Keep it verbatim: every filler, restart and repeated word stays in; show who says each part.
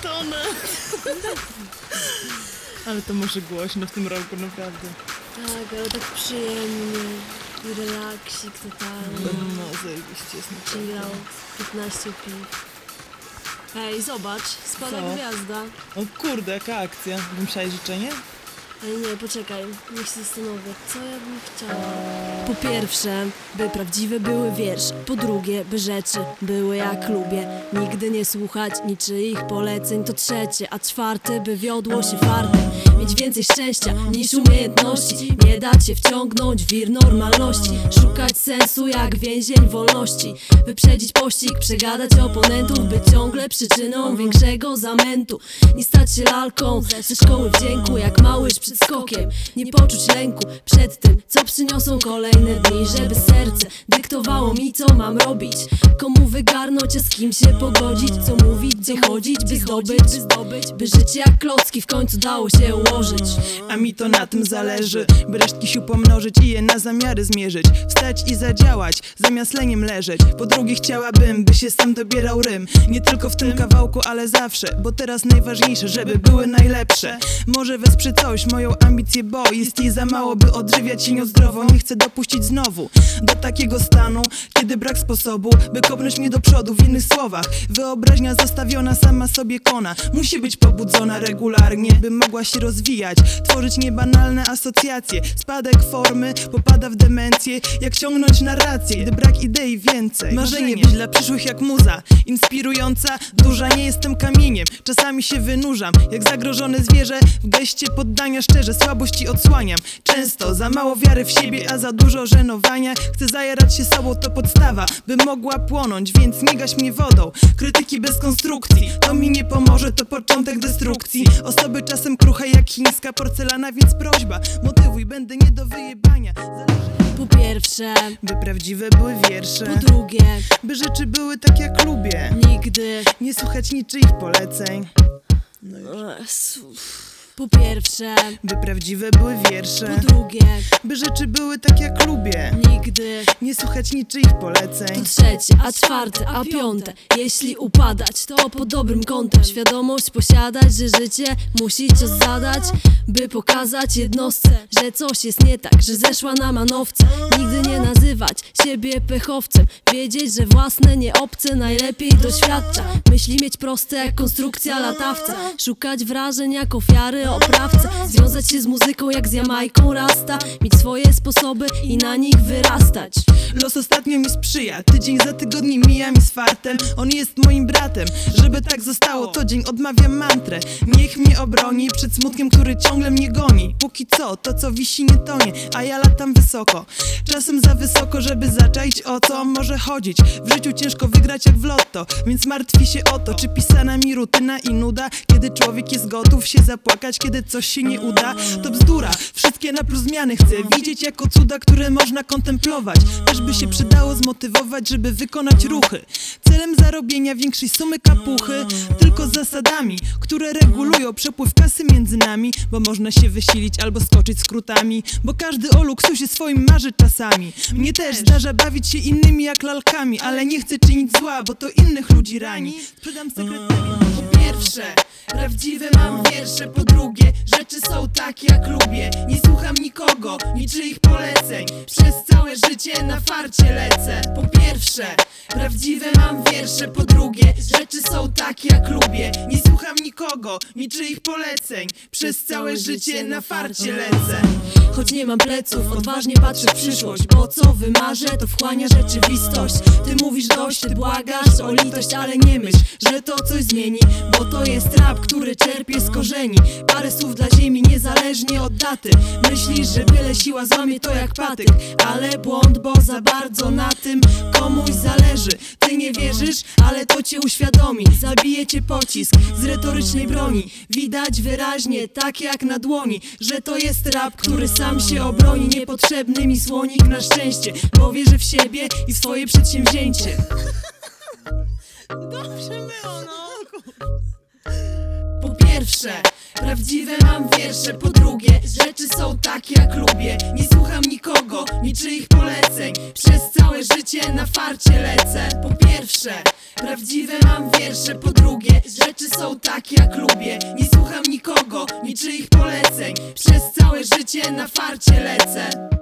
Speaker 1: tonę. Ale to może głośno w tym roku, naprawdę.
Speaker 2: Tak, ale tak przyjemnie. I relaksik totalny.
Speaker 1: No, zajebiście jest naprawdę.
Speaker 2: Chill out, piętnaście piw. Hej, zobacz, spada
Speaker 1: Co?
Speaker 2: gwiazda.
Speaker 1: O kurde, jaka akcja. Wymyślałeś życzenie?
Speaker 2: Ej, nie, poczekaj, niech się zastanowię, co ja bym chciała. Po pierwsze, by prawdziwe były wiersze. Po drugie, by rzeczy były jak lubię. Nigdy nie słuchać niczyich poleceń. To trzecie, a czwarte, by wiodło się fartem. Mieć więcej szczęścia niż umiejętności. Nie dać się wciągnąć w wir normalności. Szukać sensu jak więzień wolności. Wyprzedzić pościg, przegadać oponentów. Być ciągle przyczyną większego zamętu. Nie stać się lalką ze szkoły wdzięku. Jak małyż przed skokiem. Nie poczuć lęku przed tym, co przyniosą kolejne dni. Żeby serce dyktowało mi, co mam robić. Komu wygarnąć, a z kim się pogodzić. Co mówić, gdzie chodzić, by zdobyć, by zdobyć, by żyć jak klocki w końcu dało się ułożyć.
Speaker 3: A mi to na tym zależy, by resztki sił pomnożyć i je na zamiary zmierzyć. Wstać i zadziałać, zamiast leniem leżeć. Po drugie chciałabym, by się sam dobierał rym. Nie tylko w tym kawałku, ale zawsze. Bo teraz najważniejsze, żeby były najlepsze. Może wesprze coś, moją ambicję, bo jest jej za mało, by odżywiać się nią zdrowo. Nie chcę dopuścić znowu do takiego stanu, kiedy brak sposobu, by kopnąć mnie do przodu. W innych słowach, wyobraźnia zostawiona sama sobie kona. Musi być pobudzona regularnie, by mogła się rozwijać, tworzyć niebanalne asocjacje. Spadek formy popada w demencję, jak ciągnąć narrację, gdy brak idei więcej. Marzenie być dla przyszłych jak muza, inspirująca, duża, nie jestem kamieniem. Czasami się wynurzam, jak zagrożone zwierzę, w geście poddania szczerze słabości odsłaniam. Często za mało wiary w siebie, a za dużo żenowania. Chcę zajarać się sobą, to podstawa, by mogła płonąć, więc nie gaś mnie wodą. Krytyki bez konstrukcji, to mi nie pomoże, to początek destrukcji. Osoby czasem kruche jak chińska porcelana, więc prośba, motywuj, będę nie do wyjebania. Zależy...
Speaker 2: Po pierwsze,
Speaker 3: by prawdziwe były wiersze.
Speaker 2: po drugie,
Speaker 3: by rzeczy były tak jak lubię.
Speaker 2: nigdy.
Speaker 3: Nie słuchać niczyich poleceń. No już.
Speaker 2: Jezu. Po pierwsze,
Speaker 3: By prawdziwe były wiersze.
Speaker 2: po drugie,
Speaker 3: By rzeczy były tak jak lubię.
Speaker 2: nigdy.
Speaker 3: Nie słuchać niczyich poleceń.
Speaker 2: To trzecie, a czwarte, a piąte. Jeśli upadać, to pod dobrym kątem. Świadomość posiadać, że życie musi cios zadać, by pokazać jednostce, że coś jest nie tak, że zeszła na manowce. Nigdy nie nazywać siebie pechowcem. Wiedzieć, że własne, nie obce najlepiej doświadcza. Myśli mieć proste jak konstrukcja latawca. Szukać wrażeń jak ofiary oprawcy. Związać się z muzyką jak z Jamajką Rasta. Mieć swoje sposoby i na nich wyrastać.
Speaker 3: Los ostatnio mi sprzyja, tydzień za tygodni mija mi z fartem. On jest moim bratem, żeby tak zostało, co dzień odmawiam mantrę. Niech mnie obroni przed smutkiem, który ciągle mnie goni. Póki co, to co wisi nie tonie, a ja latam wysoko. Czasem za wysoko, żeby zaczaić, o co może chodzić. W życiu ciężko wygrać jak w lotto, więc martwi się o to, czy pisana mi rutyna i nuda. Kiedy człowiek jest gotów się zapłakać, kiedy coś się nie uda, to bzdura. Wszystkie na plus zmiany chcę widzieć jako cuda, które można kontemplować. Też by się przydało zmotywować, żeby wykonać ruchy. Celem zarobienia większej sumy kapuchy, tylko z zasadami, które regulują przepływ kasy między nami. Bo można się wysilić albo skoczyć skrótami, bo każdy o luksusie swoim marzy czasami. Mnie też zdarza bawić się innymi jak lalkami, ale nie chcę czynić zła, bo to innych ludzi rani. Sprzedam sekretariat. Po pierwsze, prawdziwe mam wiersze. Po drugie, rzeczy są tak jak lubię. Nie słucham nikogo, niczyich poleceń. Przez całe życie na farcie lecę. Po pierwsze, prawdziwe mam wiersze. Po drugie, rzeczy są tak jak lubię. Nie słucham nikogo, niczyich poleceń. Przez całe życie na farcie lecę.
Speaker 2: Choć nie mam pleców, odważnie patrzę w przyszłość. Bo co wymarzę, to wchłania rzeczywistość. Ty mówisz dość, ty błagasz o litość, ale nie myśl, że to coś zmieni. Bo to jest rap, który czerpie z korzeni. Parę słów dla ziemi, niezależnie od daty. Myślisz, że byle siła złamie to jak patyk, ale błąd, bo za bardzo na tym komuś zależy. Ty nie wierzysz, ale to cię uświadomi. Zabije cię pocisk z retorycznej broni. Widać wyraźnie, tak jak na dłoni, że to jest rap, który sam się obroni. Niepotrzebny mi słonik na szczęście, bo wierzy w siebie i swoje przedsięwzięcie.
Speaker 1: Dobrze było, no.
Speaker 2: Po pierwsze,
Speaker 3: pierwsze, prawdziwe mam wiersze. Po drugie, rzeczy są takie jak lubię. Nie słucham nikogo, niczyich poleceń. Przez całe życie na farcie lecę. Po pierwsze, prawdziwe mam wiersze. Po drugie, rzeczy są takie jak lubię. Nie słucham nikogo, niczyich poleceń. Przez całe życie na farcie lecę.